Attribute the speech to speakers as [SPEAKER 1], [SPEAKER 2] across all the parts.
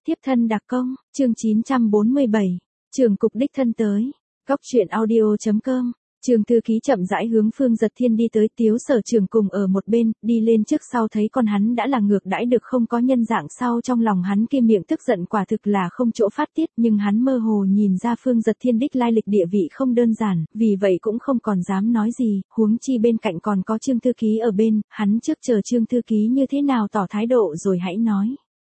[SPEAKER 1] Tiếp thân đặc công, chương 947, trưởng cục đích thân tới. Góc truyện audio.com. Trường thư ký chậm rãi hướng Phương Giật Thiên đi tới, Tiếu Sở Trường cùng ở một bên, đi lên trước sau thấy con hắn đã là ngược đãi được không có nhân dạng sau trong lòng hắn kia miệng tức giận quả thực là không chỗ phát tiết, nhưng hắn mơ hồ nhìn ra Phương Giật Thiên đích lai lịch địa vị không đơn giản, vì vậy cũng không còn dám nói gì, huống chi bên cạnh còn có Trương thư ký ở bên, hắn trước chờ Trương thư ký như thế nào tỏ thái độ rồi hãy nói.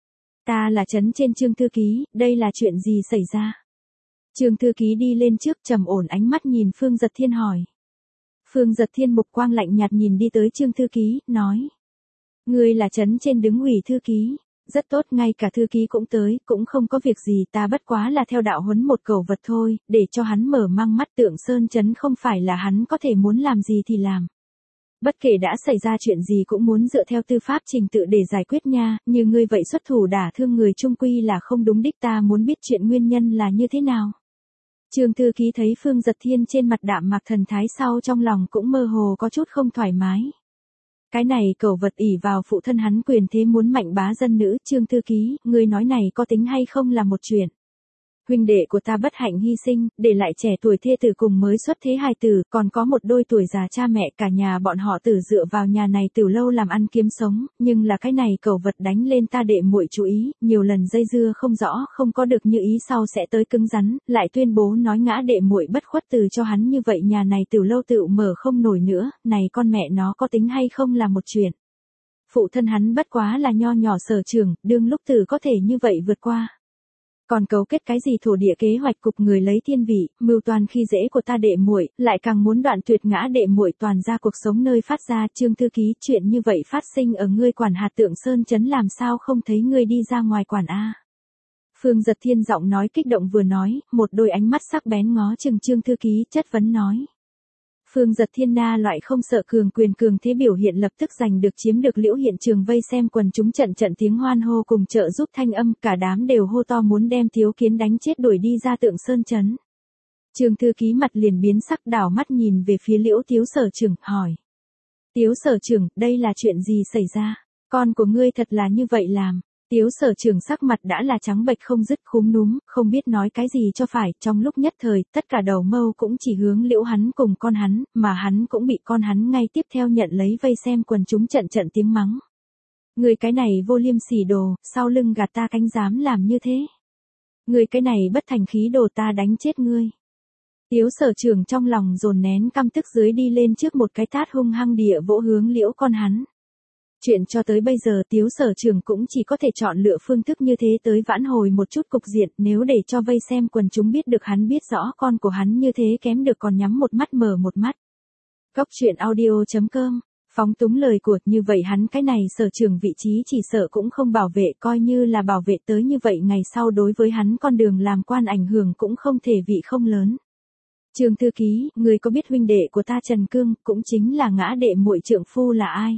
[SPEAKER 1] Ta là trấn trên Trương thư ký, đây là chuyện gì xảy ra? Trương thư ký đi lên trước trầm ổn ánh mắt nhìn Phương Giật Thiên hỏi. Phương Giật Thiên mục quang lạnh nhạt nhìn đi tới Trương thư ký, nói. Ngươi là trấn trên đứng ủy thư ký, rất tốt, ngay cả thư ký cũng tới, cũng không có việc gì, ta bất quá là theo đạo huấn một cẩu vật thôi, để cho hắn mở mang mắt, Tượng Sơn trấn không phải là hắn có thể muốn làm gì thì làm. Bất kể đã xảy ra chuyện gì cũng muốn dựa theo tư pháp trình tự để giải quyết nha, như ngươi vậy xuất thủ đả thương người trung quy là không đúng đích, ta muốn biết chuyện nguyên nhân là như thế nào. Trương thư ký thấy Phương Giật Thiên trên mặt đạm mạc thần thái sau trong lòng cũng mơ hồ có chút không thoải mái. Cái này cẩu vật ỷ vào phụ thân hắn quyền thế muốn mạnh bá dân nữ, Trương thư ký, ngươi nói này có tính hay không là một chuyện. Huynh đệ của ta bất hạnh hy sinh, để lại trẻ tuổi thê tử cùng mới xuất thế hài tử, còn có một đôi tuổi già cha mẹ, cả nhà bọn họ tử dựa vào nhà này từ lâu làm ăn kiếm sống, nhưng là cái này cẩu vật đánh lên ta đệ muội chú ý, nhiều lần dây dưa không rõ, không có được như ý sau sẽ tới cứng rắn, lại tuyên bố nói ngã đệ muội bất khuất từ cho hắn, như vậy nhà này từ lâu tự mở không nổi nữa, này con mẹ nó có tính hay không là một chuyện. Phụ thân hắn bất quá là nho nhỏ Sở Trường, đương lúc tử có thể như vậy vượt qua. Còn cấu kết cái gì thổ địa kế hoạch cục người lấy thiên vị, mưu toàn khi dễ của ta đệ muội, lại càng muốn đoạn tuyệt ngã đệ muội toàn ra cuộc sống nơi phát ra. Trương thư ký, chuyện như vậy phát sinh ở ngươi quản hạt Tượng Sơn trấn làm sao không thấy ngươi đi ra ngoài quản a? Phương Giật Thiên giọng nói kích động vừa nói, một đôi ánh mắt sắc bén ngó chừng Trương thư ký, chất vấn nói. Phương Giật Thiên na loại không sợ cường quyền cường thế biểu hiện lập tức giành được chiếm được liễu hiện trường vây xem quần chúng trận tiếng hoan hô cùng trợ giúp thanh âm, cả đám đều hô to muốn đem Tiếu Kiến đánh chết đuổi đi ra Tượng Sơn trấn. Trương thư ký mặt liền biến sắc, đảo mắt nhìn về phía liễu Tiếu Sở Trưởng, hỏi. Tiếu Sở Trưởng, đây là chuyện gì xảy ra? Con của ngươi thật là như vậy làm? Tiếu Sở Trường sắc mặt đã là trắng bệch không dứt, khúm núm, không biết nói cái gì cho phải, trong lúc nhất thời, tất cả đầu mâu cũng chỉ hướng liễu hắn cùng con hắn, mà hắn cũng bị con hắn ngay tiếp theo nhận lấy vây xem quần chúng trận tiếng mắng. Người cái này vô liêm sỉ đồ, sau lưng gạt ta cánh dám làm như thế. Người cái này bất thành khí đồ, ta đánh chết ngươi. Tiếu Sở Trường trong lòng dồn nén căm tức dưới đi lên trước một cái tát hung hăng địa vỗ hướng liễu con hắn. Chuyện cho tới bây giờ Tiếu Sở Trường cũng chỉ có thể chọn lựa phương thức như thế tới vãn hồi một chút cục diện, nếu để cho vây xem quần chúng biết được hắn biết rõ con của hắn như thế kém được còn nhắm một mắt mở một mắt. Góc truyện audio.com, phóng túng lời của, như vậy hắn cái này Sở Trường vị trí chỉ sợ cũng không bảo vệ, coi như là bảo vệ tới như vậy ngày sau đối với hắn con đường làm quan ảnh hưởng cũng không thể vị không lớn. Trương thư ký, người có biết huynh đệ của ta Trần Cương, cũng chính là ngã đệ muội trượng phu là ai?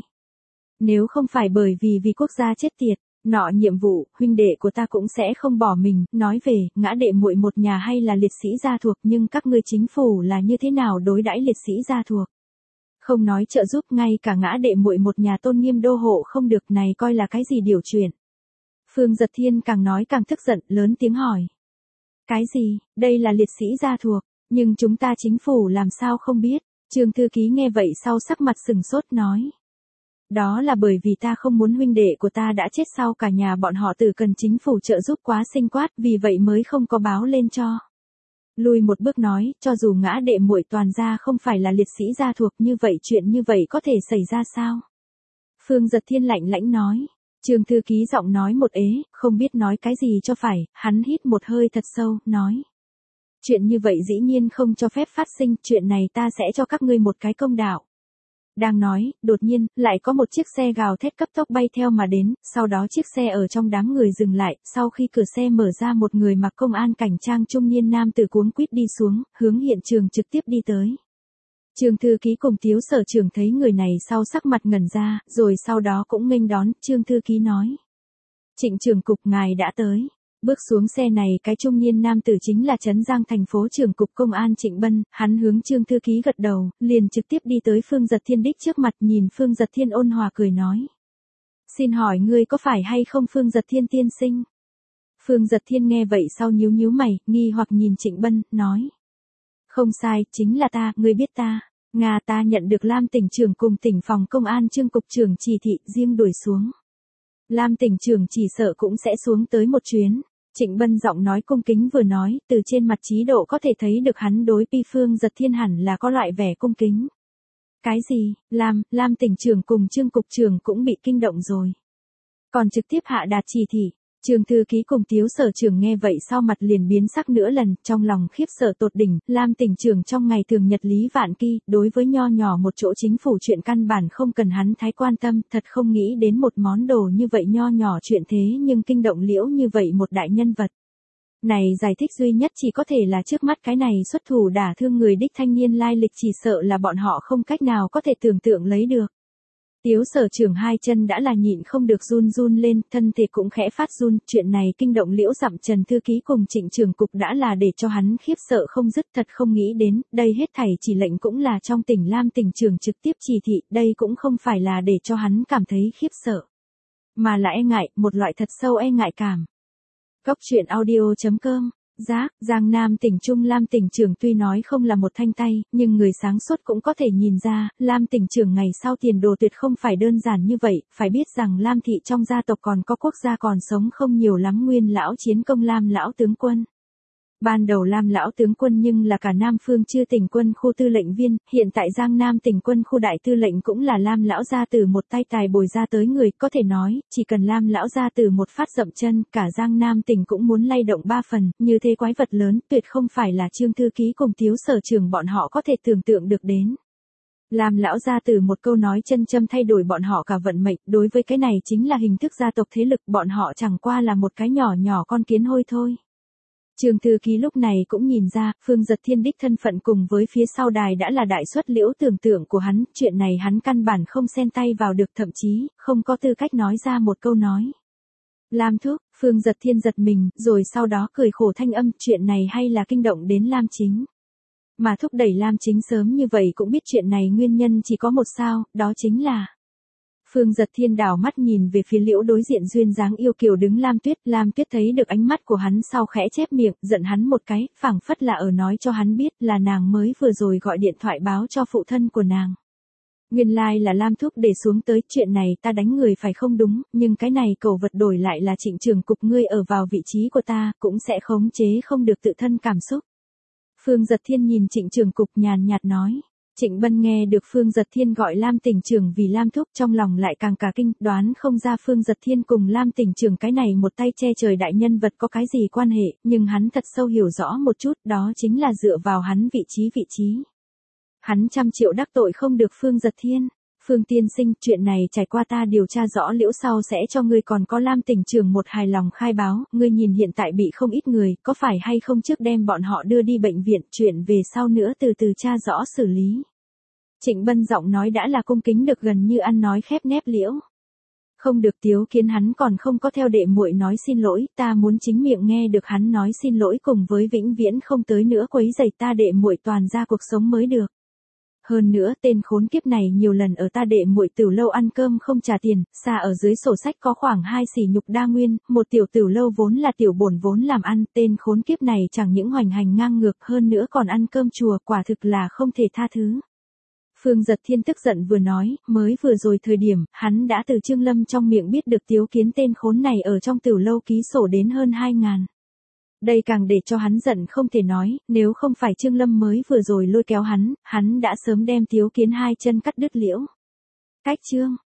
[SPEAKER 1] Nếu không phải bởi vì quốc gia chết tiệt, nọ nhiệm vụ, huynh đệ của ta cũng sẽ không bỏ mình, nói về, ngã đệ muội một nhà hay là liệt sĩ gia thuộc, nhưng các ngươi chính phủ là như thế nào đối đãi liệt sĩ gia thuộc? Không nói trợ giúp, ngay cả ngã đệ muội một nhà tôn nghiêm đô hộ không được, này coi là cái gì điều chuyện? Phương Giật Thiên càng nói càng tức giận, lớn tiếng hỏi. Cái gì, đây là liệt sĩ gia thuộc, nhưng chúng ta chính phủ làm sao không biết? Trương thư ký nghe vậy sau sắc mặt sừng sốt nói. Đó là bởi vì ta không muốn huynh đệ của ta đã chết sau cả nhà bọn họ tử cần chính phủ trợ giúp quá sinh quát, vì vậy mới không có báo lên cho. Lùi một bước nói, cho dù ngã đệ muội toàn gia không phải là liệt sĩ gia thuộc, như vậy chuyện như vậy có thể xảy ra sao? Phương Giật Thiên lạnh lãnh nói. Trương thư ký giọng nói một ế, không biết nói cái gì cho phải, hắn hít một hơi thật sâu, nói. Chuyện như vậy dĩ nhiên không cho phép phát sinh, chuyện này ta sẽ cho các ngươi một cái công đạo. Đang nói, đột nhiên, lại có một chiếc xe gào thét cấp tốc bay theo mà đến, sau đó chiếc xe ở trong đám người dừng lại, sau khi cửa xe mở ra một người mặc công an cảnh trang trung niên nam tử cuống quýt đi xuống, hướng hiện trường trực tiếp đi tới. Trương thư ký cùng Tiếu Sở Trường thấy người này sau sắc mặt ngẩn ra, rồi sau đó cũng nghênh đón, Trương thư ký nói. Trịnh trưởng cục ngài đã tới. Bước xuống xe này cái trung niên nam tử chính là Trấn Giang thành phố trưởng cục công an Trịnh Bân, hắn hướng Trương thư ký gật đầu, liền trực tiếp đi tới Phương Giật Thiên đích trước mặt, nhìn Phương Giật Thiên ôn hòa cười nói. Xin hỏi ngươi có phải hay không Phương Giật Thiên tiên sinh? Phương Giật Thiên nghe vậy sau nhíu nhíu mày, nghi hoặc nhìn Trịnh Bân, nói. Không sai, chính là ta, ngươi biết ta. Nga, ta nhận được Lam tỉnh trưởng cùng tỉnh phòng công an Trương cục trưởng chỉ thị riêng đuổi xuống. Lam tỉnh trưởng chỉ sợ cũng sẽ xuống tới một chuyến. Trịnh Bân giọng nói cung kính vừa nói, từ trên mặt trí độ có thể thấy được hắn đối Pi Phương Giật Thiên hẳn là có loại vẻ cung kính. Cái gì, Lam tỉnh trưởng cùng Trương cục trưởng cũng bị kinh động rồi. Còn trực tiếp hạ đạt chỉ thị. Trương thư ký cùng Tiếu sở trưởng nghe vậy sau mặt liền biến sắc nữa lần, trong lòng khiếp sợ tột đỉnh. Lam tỉnh trưởng trong ngày thường nhật lý vạn kỳ, đối với nho nhỏ một chỗ chính phủ chuyện căn bản không cần hắn thái quan tâm, thật không nghĩ đến một món đồ như vậy nho nhỏ chuyện thế nhưng kinh động liễu như vậy một đại nhân vật. Này giải thích duy nhất chỉ có thể là trước mắt cái này xuất thủ đả thương người đích thanh niên lai lịch, chỉ sợ là bọn họ không cách nào có thể tưởng tượng lấy được. Tiếu sở trưởng hai chân đã là nhịn không được run run lên, thân thể cũng khẽ phát run, chuyện này kinh động liễu dặm Trần thư ký cùng Trịnh trưởng cục đã là để cho hắn khiếp sợ không dứt, thật không nghĩ đến, đây hết thảy chỉ lệnh cũng là trong tỉnh Lam tỉnh trưởng trực tiếp chỉ thị, đây cũng không phải là để cho hắn cảm thấy khiếp sợ, mà là e ngại, một loại thật sâu e ngại cảm. Góc truyện audio.com Giang Nam tỉnh Trung Lam tỉnh trưởng tuy nói không là một thanh tay, nhưng người sáng suốt cũng có thể nhìn ra, Lam tỉnh trưởng ngày sau tiền đồ tuyệt không phải đơn giản như vậy, phải biết rằng Lam thị trong gia tộc còn có quốc gia còn sống không nhiều lắm nguyên lão chiến công Lam lão tướng quân. Ban đầu Lam lão tướng quân nhưng là cả Nam Phương Chư tỉnh quân khu tư lệnh viên, hiện tại Giang Nam tỉnh quân khu đại tư lệnh cũng là Lam lão gia tử một tay tài bồi ra tới người, có thể nói, chỉ cần Lam lão gia tử một phát dậm chân, cả Giang Nam tỉnh cũng muốn lay động ba phần, như thế quái vật lớn, tuyệt không phải là Trương thư ký cùng Tiếu sở trưởng bọn họ có thể tưởng tượng được đến. Lam lão gia tử một câu nói chân châm thay đổi bọn họ cả vận mệnh, đối với cái này chính là hình thức gia tộc thế lực, bọn họ chẳng qua là một cái nhỏ nhỏ con kiến hôi thôi. Trương thư ký lúc này cũng nhìn ra, Phương Giật Thiên đích thân phận cùng với phía sau đài đã là đại suất liễu tưởng tượng của hắn, chuyện này hắn căn bản không xen tay vào được, thậm chí, không có tư cách nói ra một câu nói. Lam thúc, Phương Giật Thiên giật mình, rồi sau đó cười khổ thanh âm, chuyện này hay là kinh động đến Lam Chính. Mà thúc đẩy Lam Chính sớm như vậy cũng biết chuyện này nguyên nhân chỉ có một sao, đó chính là... Phương Giật Thiên đảo mắt nhìn về phía liễu đối diện duyên dáng yêu kiều đứng Lam Tuyết thấy được ánh mắt của hắn sau khẽ chép miệng, giận hắn một cái, phảng phất là ở nói cho hắn biết là nàng mới vừa rồi gọi điện thoại báo cho phụ thân của nàng. Nguyên lai là Lam thúc để xuống tới, chuyện này ta đánh người phải không đúng, nhưng cái này cầu vật đổi lại là Trịnh trưởng cục, ngươi ở vào vị trí của ta, cũng sẽ khống chế không được tự thân cảm xúc. Phương Giật Thiên nhìn Trịnh trưởng cục nhàn nhạt nói. Trịnh Bân nghe được Phương Giật Thiên gọi Lam tỉnh trưởng vì Lam thúc, trong lòng lại càng cả kinh, đoán không ra Phương Giật Thiên cùng Lam tỉnh trưởng cái này một tay che trời đại nhân vật có cái gì quan hệ, nhưng hắn thật sâu hiểu rõ một chút, đó chính là dựa vào hắn vị trí. Hắn 100 triệu đắc tội không được Phương Giật Thiên. Phương tiên sinh, chuyện này trải qua ta điều tra rõ liễu sau sẽ cho ngươi còn có Lam tỉnh trưởng một hài lòng khai báo, ngươi nhìn hiện tại bị không ít người, có phải hay không trước đem bọn họ đưa đi bệnh viện, chuyện về sau nữa từ từ tra rõ xử lý. Trịnh Bân giọng nói đã là cung kính được gần như ăn nói khép nép liễu. Không được, Tiếu Kiến hắn còn không có theo đệ muội nói xin lỗi, ta muốn chính miệng nghe được hắn nói xin lỗi cùng với vĩnh viễn không tới nữa quấy rầy ta đệ muội toàn ra cuộc sống mới được. Hơn nữa, tên khốn kiếp này nhiều lần ở ta đệ muội tửu lâu ăn cơm không trả tiền, xa ở dưới sổ sách có khoảng 2 sỉ nhục đa nguyên, một tiểu tửu lâu vốn là tiểu bổn vốn làm ăn, tên khốn kiếp này chẳng những hoành hành ngang ngược hơn nữa còn ăn cơm chùa, quả thực là không thể tha thứ. Phương Giật Thiên tức giận vừa nói, mới vừa rồi thời điểm, hắn đã từ Trương Lâm trong miệng biết được Tiếu Kiến tên khốn này ở trong tửu lâu ký sổ đến hơn 2.000. Đây càng để cho hắn giận không thể nói, nếu không phải Trương Lâm mới vừa rồi lôi kéo hắn đã sớm đem Tiếu Kiến hai chân cắt đứt liễu. Cách chương